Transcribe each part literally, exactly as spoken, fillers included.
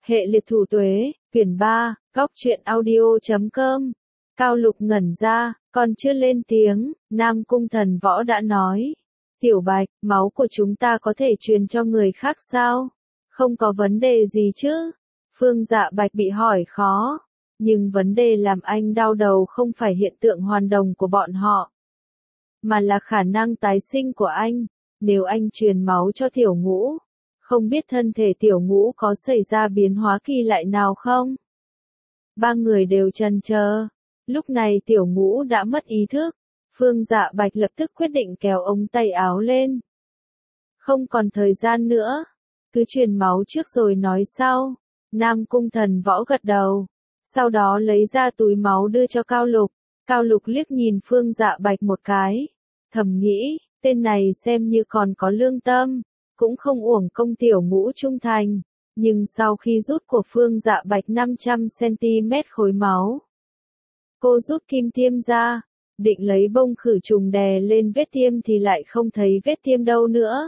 Hệ liệt thủ tuế, quyển ba, góc truyện audio chấm com. Cao Lục ngẩn ra, còn chưa lên tiếng, Nam Cung Thần Võ đã nói. Tiểu Bạch, máu của chúng ta có thể truyền cho người khác sao? Không có vấn đề gì chứ? Phương Dạ Bạch bị hỏi khó. Nhưng vấn đề làm anh đau đầu không phải hiện tượng hoàn đồng của bọn họ, mà là khả năng tái sinh của anh. Nếu anh truyền máu cho Tiểu Ngũ, không biết thân thể Tiểu Ngũ có xảy ra biến hóa kỳ lạ nào không? Ba người đều chần chờ. Lúc này Tiểu Ngũ đã mất ý thức. Phương Dạ Bạch lập tức quyết định kéo ống tay áo lên. Không còn thời gian nữa. Cứ truyền máu trước rồi nói sau. Nam Cung Thần Võ gật đầu. Sau đó lấy ra túi máu đưa cho Cao Lục. Cao Lục liếc nhìn Phương Dạ Bạch một cái. Thầm nghĩ, tên này xem như còn có lương tâm. Cũng không uổng công Tiểu Ngũ trung thành. Nhưng sau khi rút của Phương Dạ Bạch năm trăm xăng-ti-mét khối máu, cô rút kim tiêm ra, định lấy bông khử trùng đè lên vết tiêm thì lại không thấy vết tiêm đâu nữa.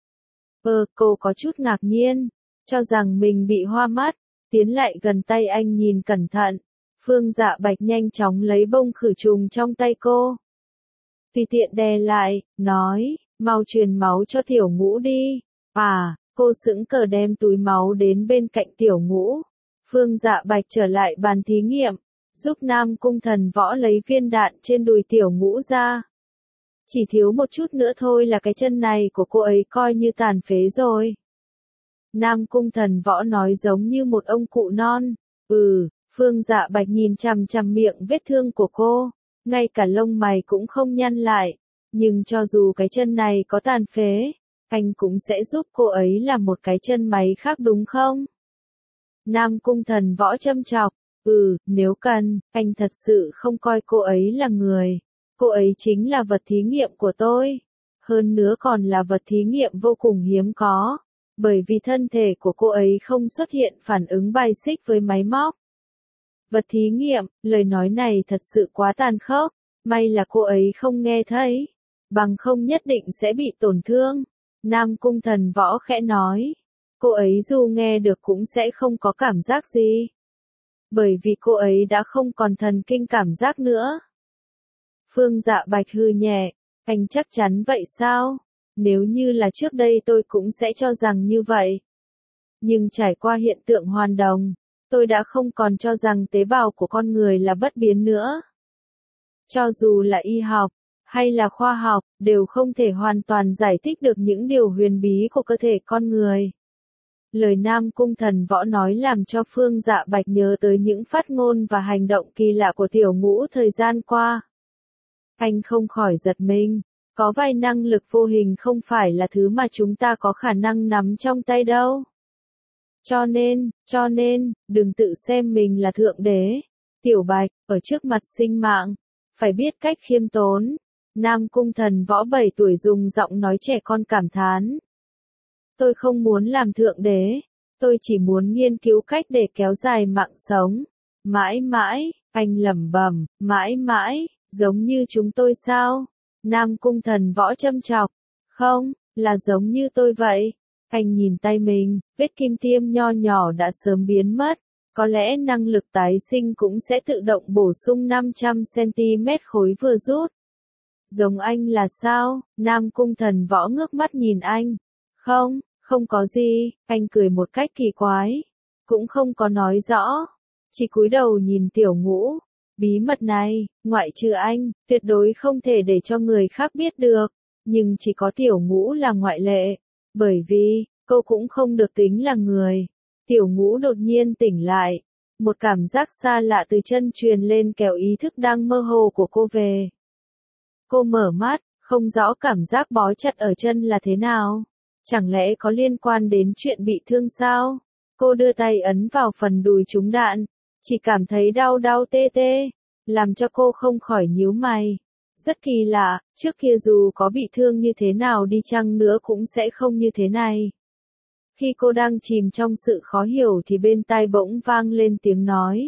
Ờ, cô có chút ngạc nhiên, cho rằng mình bị hoa mắt, tiến lại gần tay anh nhìn cẩn thận. Phương Dạ Bạch nhanh chóng lấy bông khử trùng trong tay cô, tùy tiện đè lại, nói, mau truyền máu cho Tiểu Ngũ đi. À, cô sững cờ đem túi máu đến bên cạnh Tiểu Ngũ. Phương Dạ Bạch trở lại bàn thí nghiệm, giúp Nam Cung Thần Võ lấy viên đạn trên đùi Tiểu Ngũ ra. Chỉ thiếu một chút nữa thôi là cái chân này của cô ấy coi như tàn phế rồi. Nam Cung Thần Võ nói giống như một ông cụ non. Ừ, Phương Dạ Bạch nhìn chằm chằm miệng vết thương của cô, ngay cả lông mày cũng không nhăn lại. Nhưng cho dù cái chân này có tàn phế, anh cũng sẽ giúp cô ấy làm một cái chân máy khác đúng không? Nam Cung Thần Võ châm chọc. Ừ, nếu cần, anh thật sự không coi cô ấy là người. Cô ấy chính là vật thí nghiệm của tôi. Hơn nữa còn là vật thí nghiệm vô cùng hiếm có. Bởi vì thân thể của cô ấy không xuất hiện phản ứng bài xích với máy móc. Vật thí nghiệm, lời nói này thật sự quá tàn khốc. May là cô ấy không nghe thấy. Bằng không nhất định sẽ bị tổn thương. Nam Cung Thần Võ khẽ nói. Cô ấy dù nghe được cũng sẽ không có cảm giác gì. Bởi vì cô ấy đã không còn thần kinh cảm giác nữa. Phương Dạ Bạch hừ nhẹ, anh chắc chắn vậy sao? Nếu như là trước đây tôi cũng sẽ cho rằng như vậy. Nhưng trải qua hiện tượng hoàn đồng, tôi đã không còn cho rằng tế bào của con người là bất biến nữa. Cho dù là y học, hay là khoa học, đều không thể hoàn toàn giải thích được những điều huyền bí của cơ thể con người. Lời Nam Cung Thần Võ nói làm cho Phương Dạ Bạch nhớ tới những phát ngôn và hành động kỳ lạ của Tiểu Ngũ thời gian qua. Anh không khỏi giật mình, có vài năng lực vô hình không phải là thứ mà chúng ta có khả năng nắm trong tay đâu. Cho nên, cho nên, đừng tự xem mình là thượng đế. Tiểu Bạch, ở trước mặt sinh mạng, phải biết cách khiêm tốn. Nam Cung Thần Võ bảy tuổi dùng giọng nói trẻ con cảm thán. Tôi không muốn làm thượng đế, tôi chỉ muốn nghiên cứu cách để kéo dài mạng sống. Mãi mãi, anh lẩm bẩm, mãi mãi, giống như chúng tôi sao? Nam Cung Thần Võ châm chọc. Không, là giống như tôi vậy. Anh nhìn tay mình, vết kim tiêm nho nhỏ đã sớm biến mất. Có lẽ năng lực tái sinh cũng sẽ tự động bổ sung năm trăm xăng-ti-mét khối vừa rút. Giống anh là sao? Nam Cung Thần Võ ngước mắt nhìn anh. Không, không có gì, anh cười một cách kỳ quái. Cũng không có nói rõ. Chỉ cúi đầu nhìn Tiểu Ngũ. Bí mật này, ngoại trừ anh, tuyệt đối không thể để cho người khác biết được. Nhưng chỉ có Tiểu Ngũ là ngoại lệ. Bởi vì, cô cũng không được tính là người. Tiểu Ngũ đột nhiên tỉnh lại. Một cảm giác xa lạ từ chân truyền lên kéo ý thức đang mơ hồ của cô về. Cô mở mắt, không rõ cảm giác bó chặt ở chân là thế nào. Chẳng lẽ có liên quan đến chuyện bị thương sao? Cô đưa tay ấn vào phần đùi trúng đạn. Chỉ cảm thấy đau đau tê tê. Làm cho cô không khỏi nhíu mày. Rất kỳ lạ, trước kia dù có bị thương như thế nào đi chăng nữa cũng sẽ không như thế này. Khi cô đang chìm trong sự khó hiểu thì bên tai bỗng vang lên tiếng nói.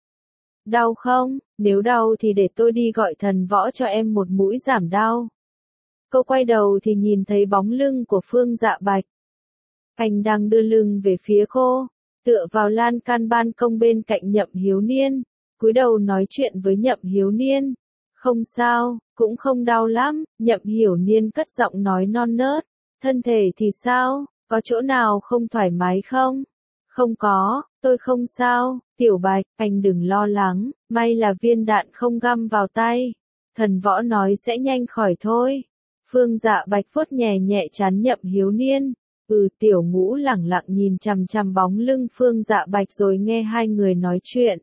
Đau không? Nếu đau thì để tôi đi gọi Thần Võ cho em một mũi giảm đau. Cô quay đầu thì nhìn thấy bóng lưng của Phương Dạ Bạch. Anh đang đưa lưng về phía cô. tựa vào lan can ban công bên cạnh Nhậm Hiếu Niên, cúi đầu nói chuyện với Nhậm Hiếu Niên. Không sao, cũng không đau lắm, Nhậm Hiểu Niên cất giọng nói non nớt. Thân thể thì sao, có chỗ nào không thoải mái không? Không có, tôi không sao, Tiểu Bạch, anh đừng lo lắng, may là viên đạn không găm vào tay. Thần Võ nói sẽ nhanh khỏi thôi. Phương Dạ Bạch vuốt nhẹ nhẹ trán Nhậm Hiếu Niên. Ừ, Tiểu Ngũ lẳng lặng nhìn chằm chằm bóng lưng Phương Dạ Bạch rồi nghe hai người nói chuyện.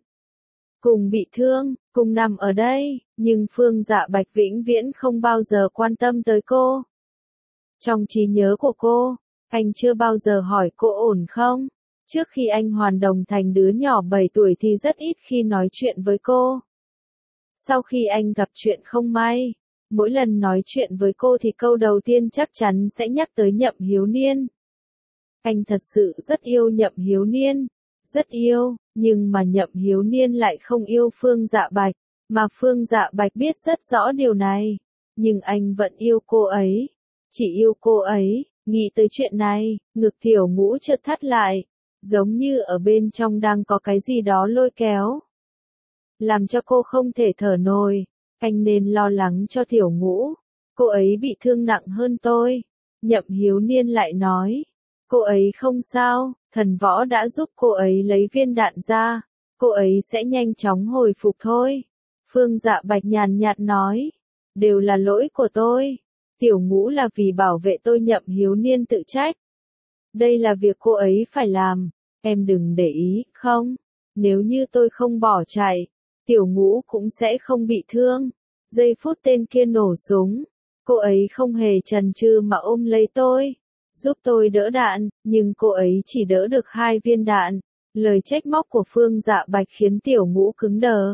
Cùng bị thương, cùng nằm ở đây, nhưng Phương Dạ Bạch vĩnh viễn không bao giờ quan tâm tới cô. Trong trí nhớ của cô, anh chưa bao giờ hỏi cô ổn không? Trước khi anh hoàn đồng thành đứa nhỏ bảy tuổi thì rất ít khi nói chuyện với cô. Sau khi anh gặp chuyện không may, mỗi lần nói chuyện với cô thì câu đầu tiên chắc chắn sẽ nhắc tới Nhậm Hiếu Niên. Anh thật sự rất yêu Nhậm Hiếu Niên, rất yêu, nhưng mà Nhậm Hiếu Niên lại không yêu Phương Dạ Bạch, mà Phương Dạ Bạch biết rất rõ điều này, nhưng anh vẫn yêu cô ấy, chỉ yêu cô ấy. Nghĩ tới chuyện này, ngực Tiểu Ngũ chợt thắt lại, giống như ở bên trong đang có cái gì đó lôi kéo, làm cho cô không thể thở nổi. Anh nên lo lắng cho Tiểu Ngũ, cô ấy bị thương nặng hơn tôi. Nhậm Hiếu Niên lại nói, cô ấy không sao, Thần Võ đã giúp cô ấy lấy viên đạn ra, cô ấy sẽ nhanh chóng hồi phục thôi. Phương Dạ Bạch nhàn nhạt nói, đều là lỗi của tôi. Tiểu Ngũ là vì bảo vệ tôi. Nhậm Hiếu Niên tự trách. Đây là việc cô ấy phải làm, em đừng để ý, không? Nếu như tôi không bỏ chạy, Tiểu Ngũ cũng sẽ không bị thương. Giây phút tên kia nổ súng, cô ấy không hề chần chừ mà ôm lấy tôi, giúp tôi đỡ đạn, nhưng cô ấy chỉ đỡ được hai viên đạn. Lời trách móc của Phương Dạ Bạch khiến Tiểu Ngũ cứng đờ.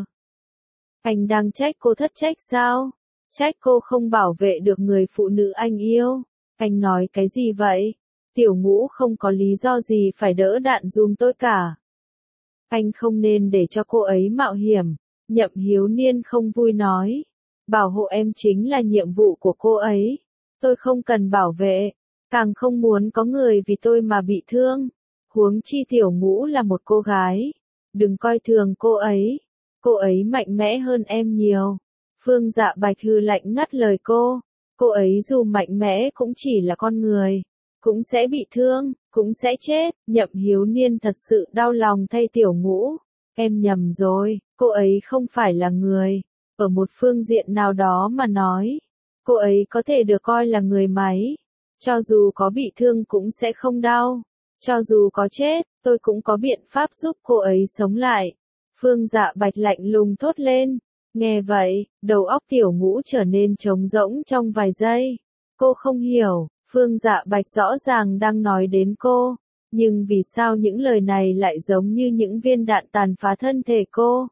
Anh đang trách cô thất trách sao? Trách cô không bảo vệ được người phụ nữ anh yêu. Anh nói cái gì vậy? Tiểu Ngũ không có lý do gì phải đỡ đạn dùm tôi cả. Anh không nên để cho cô ấy mạo hiểm. Nhậm Hiếu Niên không vui nói. Bảo hộ em chính là nhiệm vụ của cô ấy. Tôi không cần bảo vệ, càng không muốn có người vì tôi mà bị thương. Huống chi Tiểu Ngũ là một cô gái. Đừng coi thường cô ấy. Cô ấy mạnh mẽ hơn em nhiều. Phương Dạ Bạch hừ lạnh ngắt lời cô. Cô ấy dù mạnh mẽ cũng chỉ là con người, cũng sẽ bị thương, cũng sẽ chết. Nhậm Hiếu Niên thật sự đau lòng thay Tiểu Ngũ. Em nhầm rồi, cô ấy không phải là người. Ở một phương diện nào đó mà nói, cô ấy có thể được coi là người máy. Cho dù có bị thương cũng sẽ không đau. Cho dù có chết, tôi cũng có biện pháp giúp cô ấy sống lại. Phương Dạ Bạch lạnh lùng thốt lên. Nghe vậy, đầu óc Tiểu Ngũ trở nên trống rỗng trong vài giây. Cô không hiểu, Phương Dạ Bạch rõ ràng đang nói đến cô, nhưng vì sao những lời này lại giống như những viên đạn tàn phá thân thể cô?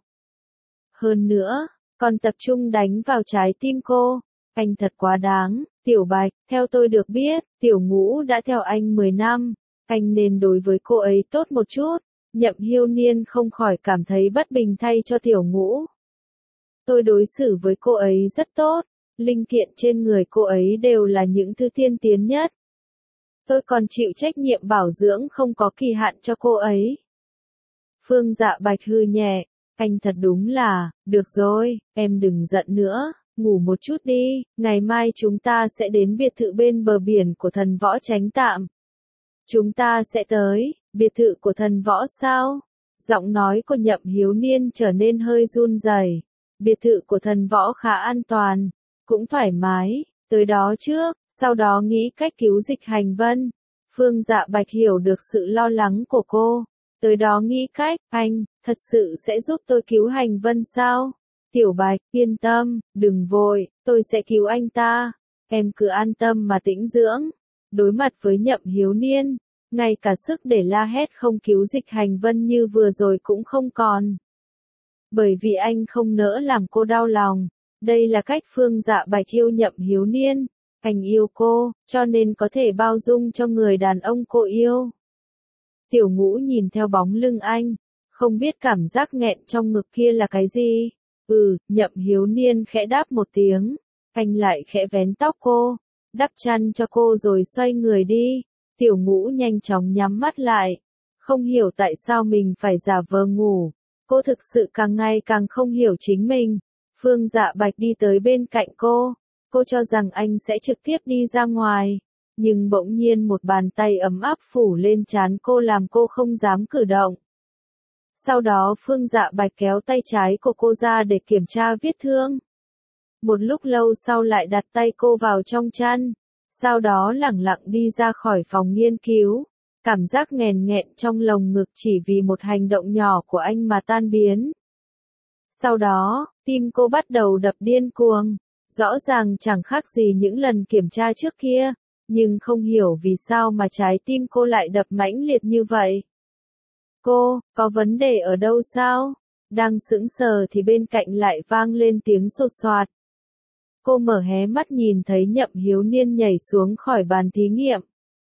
Hơn nữa, còn tập trung đánh vào trái tim cô. Anh thật quá đáng. Tiểu Bạch, theo tôi được biết, Tiểu Ngũ đã theo anh mười năm, anh nên đối với cô ấy tốt một chút. Nhậm Hiếu Niên không khỏi cảm thấy bất bình thay cho Tiểu Ngũ. Tôi đối xử với cô ấy rất tốt, linh kiện trên người cô ấy đều là những thứ tiên tiến nhất. Tôi còn chịu trách nhiệm bảo dưỡng không có kỳ hạn cho cô ấy. Phương Dạ Bạch hừ nhẹ, anh thật đúng là, được rồi, em đừng giận nữa, ngủ một chút đi, ngày mai chúng ta sẽ đến biệt thự bên bờ biển của Thần Võ tránh tạm. Chúng ta sẽ tới, biệt thự của Thần Võ sao? Giọng nói của Nhậm Hiếu Niên trở nên hơi run rẩy. Biệt thự của Thần Võ khá an toàn, cũng thoải mái, tới đó trước, sau đó nghĩ cách cứu Dịch Hành Vân. Phương Dạ Bạch hiểu được sự lo lắng của cô. Tới đó nghĩ cách, anh, thật sự sẽ giúp tôi cứu Hành Vân sao? Tiểu Bạch, yên tâm, đừng vội, tôi sẽ cứu anh ta. Em cứ an tâm mà tĩnh dưỡng. Đối mặt với Nhậm Hiếu Niên, ngay cả sức để la hét không cứu Dịch Hành Vân như vừa rồi cũng không còn. Bởi vì anh không nỡ làm cô đau lòng. Đây là cách Phương Dạ Bạch yêu Nhậm Hiếu Niên. Anh yêu cô, cho nên có thể bao dung cho người đàn ông cô yêu. Tiểu Ngũ nhìn theo bóng lưng anh, không biết cảm giác nghẹn trong ngực kia là cái gì. Ừ, Nhậm Hiếu Niên khẽ đáp một tiếng. Anh lại khẽ vén tóc cô, đắp chăn cho cô rồi xoay người đi. Tiểu Ngũ nhanh chóng nhắm mắt lại. Không hiểu tại sao mình phải giả vờ ngủ. Cô thực sự càng ngày càng không hiểu chính mình. Phương Dạ Bạch đi tới bên cạnh cô. Cô cho rằng anh sẽ trực tiếp đi ra ngoài. Nhưng bỗng nhiên một bàn tay ấm áp phủ lên trán cô làm cô không dám cử động. Sau đó Phương Dạ Bạch kéo tay trái của cô ra để kiểm tra vết thương. Một lúc lâu sau lại đặt tay cô vào trong chăn. Sau đó lẳng lặng đi ra khỏi phòng nghiên cứu. Cảm giác nghèn nghẹn trong lồng ngực chỉ vì một hành động nhỏ của anh mà tan biến. Sau đó, tim cô bắt đầu đập điên cuồng. Rõ ràng chẳng khác gì những lần kiểm tra trước kia. Nhưng không hiểu vì sao mà trái tim cô lại đập mãnh liệt như vậy. Cô, có vấn đề ở đâu sao? Đang sững sờ thì bên cạnh lại vang lên tiếng sột soạt. Cô mở hé mắt nhìn thấy Nhậm Hiếu Niên nhảy xuống khỏi bàn thí nghiệm.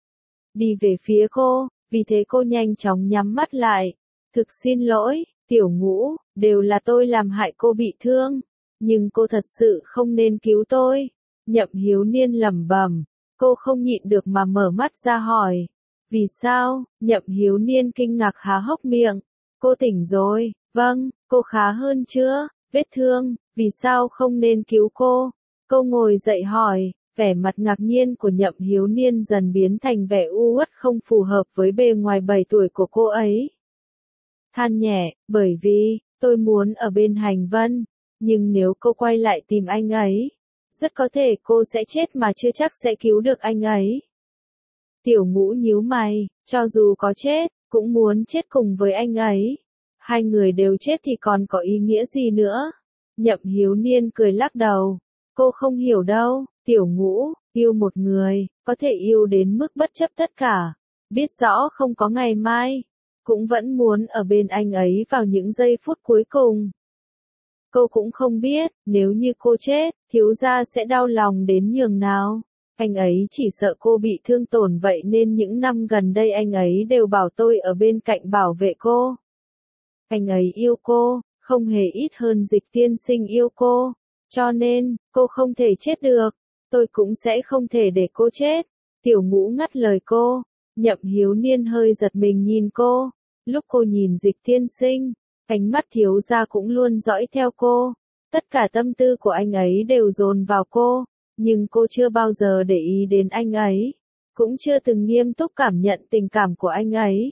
Đi về phía cô, vì thế cô nhanh chóng nhắm mắt lại. Thực xin lỗi, Tiểu Ngũ, đều là tôi làm hại cô bị thương. Nhưng cô thật sự không nên cứu tôi. Nhậm Hiếu Niên lẩm bẩm. Cô không nhịn được mà mở mắt ra hỏi. Vì sao? Nhậm Hiếu Niên kinh ngạc há hốc miệng. Cô tỉnh rồi, vâng, cô khá hơn chưa? Vết thương, vì sao không nên cứu cô? Cô ngồi dậy hỏi, vẻ mặt ngạc nhiên của Nhậm Hiếu Niên dần biến thành vẻ u uất không phù hợp với bề ngoài bảy tuổi của cô ấy. Than nhẹ, bởi vì, tôi muốn ở bên Hành Vân, nhưng nếu cô quay lại tìm anh ấy, rất có thể cô sẽ chết mà chưa chắc sẽ cứu được anh ấy. Tiểu Ngũ nhíu mày, cho dù có chết, cũng muốn chết cùng với anh ấy. Hai người đều chết thì còn có ý nghĩa gì nữa? Nhậm Hiếu Niên cười lắc đầu. Cô không hiểu đâu, Tiểu Ngũ, yêu một người, có thể yêu đến mức bất chấp tất cả. Biết rõ không có ngày mai, cũng vẫn muốn ở bên anh ấy vào những giây phút cuối cùng. Cô cũng không biết, nếu như cô chết, thiếu gia sẽ đau lòng đến nhường nào. Anh ấy chỉ sợ cô bị thương tổn vậy nên những năm gần đây anh ấy đều bảo tôi ở bên cạnh bảo vệ cô. Anh ấy yêu cô, không hề ít hơn Dịch tiên sinh yêu cô. Cho nên, cô không thể chết được. Tôi cũng sẽ không thể để cô chết. Tiểu Ngũ ngắt lời cô. Nhậm Hiếu Niên hơi giật mình nhìn cô. Lúc cô nhìn Dịch tiên sinh, ánh mắt thiếu gia cũng luôn dõi theo cô. Tất cả tâm tư của anh ấy đều dồn vào cô. Nhưng cô chưa bao giờ để ý đến anh ấy. Cũng chưa từng nghiêm túc cảm nhận tình cảm của anh ấy.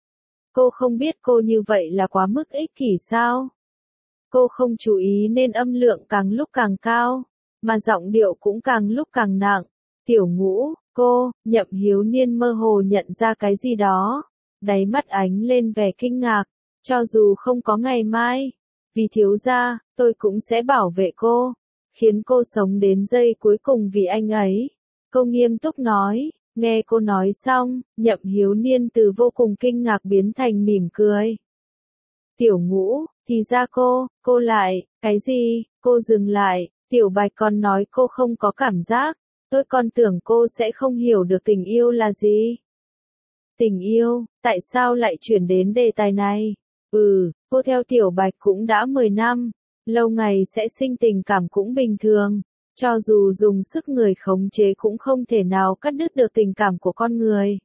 Cô không biết cô như vậy là quá mức ích kỷ sao? Cô không chú ý nên âm lượng càng lúc càng cao, mà giọng điệu cũng càng lúc càng nặng. Tiểu Ngũ, cô, Nhậm Hiếu Niên mơ hồ nhận ra cái gì đó. Đáy mắt ánh lên vẻ kinh ngạc. Cho dù không có ngày mai, vì thiếu gia, tôi cũng sẽ bảo vệ cô. Khiến cô sống đến giây cuối cùng vì anh ấy. Cô nghiêm túc nói. Nghe cô nói xong, Nhậm Hiếu Niên từ vô cùng kinh ngạc biến thành mỉm cười. Tiểu Ngũ, thì ra cô, cô lại, cái gì, cô dừng lại, Tiểu Bạch còn nói cô không có cảm giác, tôi còn tưởng cô sẽ không hiểu được tình yêu là gì. Tình yêu, tại sao lại chuyển đến đề tài này? Ừ, cô theo Tiểu Bạch cũng đã mười năm, lâu ngày sẽ sinh tình cảm cũng bình thường. Cho dù dùng sức người khống chế cũng không thể nào cắt đứt được tình cảm của con người.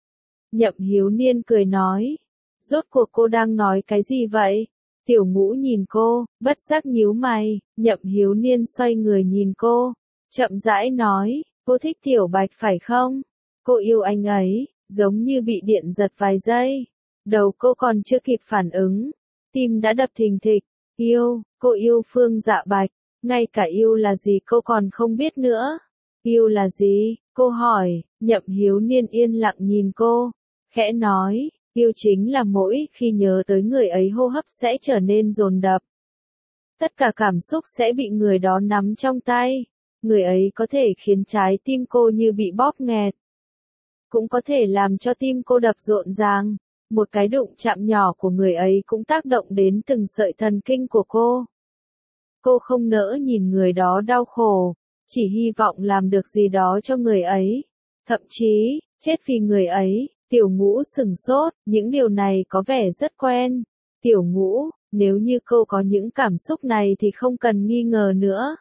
Nhậm Hiếu Niên cười nói. Rốt cuộc cô đang nói cái gì vậy? Tiểu Ngũ nhìn cô, bất giác nhíu mày. Nhậm Hiếu Niên xoay người nhìn cô. Chậm rãi nói, cô thích Tiểu Bạch phải không? Cô yêu anh ấy, giống như bị điện giật vài giây. Đầu cô còn chưa kịp phản ứng. Tim đã đập thình thịch. Yêu, cô yêu Phương Dạ Bạch. Ngay cả yêu là gì cô còn không biết nữa. Yêu là gì? Cô hỏi. Nhậm Hiếu Niên yên lặng nhìn cô. Khẽ nói, yêu chính là mỗi khi nhớ tới người ấy hô hấp sẽ trở nên dồn đập. Tất cả cảm xúc sẽ bị người đó nắm trong tay. Người ấy có thể khiến trái tim cô như bị bóp nghẹt. Cũng có thể làm cho tim cô đập rộn ràng. Một cái đụng chạm nhỏ của người ấy cũng tác động đến từng sợi thần kinh của cô. Cô không nỡ nhìn người đó đau khổ, chỉ hy vọng làm được gì đó cho người ấy. Thậm chí, chết vì người ấy. Tiểu Ngũ sừng sốt, những điều này có vẻ rất quen. Tiểu Ngũ, nếu như cô có những cảm xúc này thì không cần nghi ngờ nữa.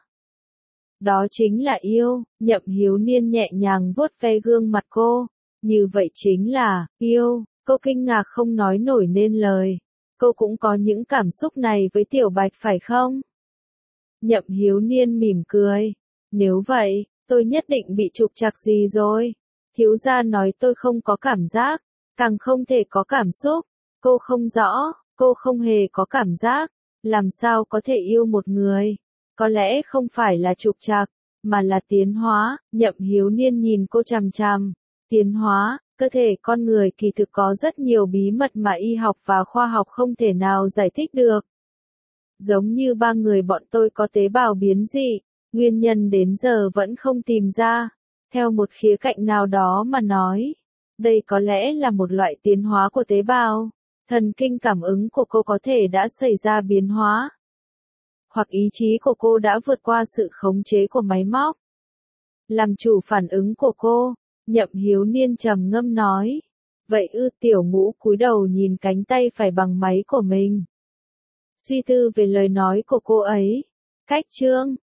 Đó chính là yêu. Nhậm Hiếu Niên nhẹ nhàng vuốt ve gương mặt cô. Như vậy chính là, yêu. Cô kinh ngạc không nói nổi nên lời. Cô cũng có những cảm xúc này với Tiểu Bạch phải không? Nhậm Hiếu Niên mỉm cười. Nếu vậy, tôi nhất định bị trục trặc gì rồi. Thiếu gia nói tôi không có cảm giác, càng không thể có cảm xúc. Cô không rõ, cô không hề có cảm giác. Làm sao có thể yêu một người? Có lẽ không phải là trục trặc, mà là tiến hóa. Nhậm Hiếu Niên nhìn cô chằm chằm. Tiến hóa, cơ thể con người kỳ thực có rất nhiều bí mật mà y học và khoa học không thể nào giải thích được. Giống như ba người bọn tôi có tế bào biến dị, nguyên nhân đến giờ vẫn không tìm ra. Theo một khía cạnh nào đó mà nói, đây có lẽ là một loại tiến hóa của tế bào. Thần kinh cảm ứng của cô có thể đã xảy ra biến hóa. Hoặc ý chí của cô đã vượt qua sự khống chế của máy móc. Làm chủ phản ứng của cô, Nhậm Hiếu Niên trầm ngâm nói. Vậy ư? Tiểu Ngũ cúi đầu nhìn cánh tay phải bằng máy của mình. Suy tư về lời nói của cô ấy. Cách chương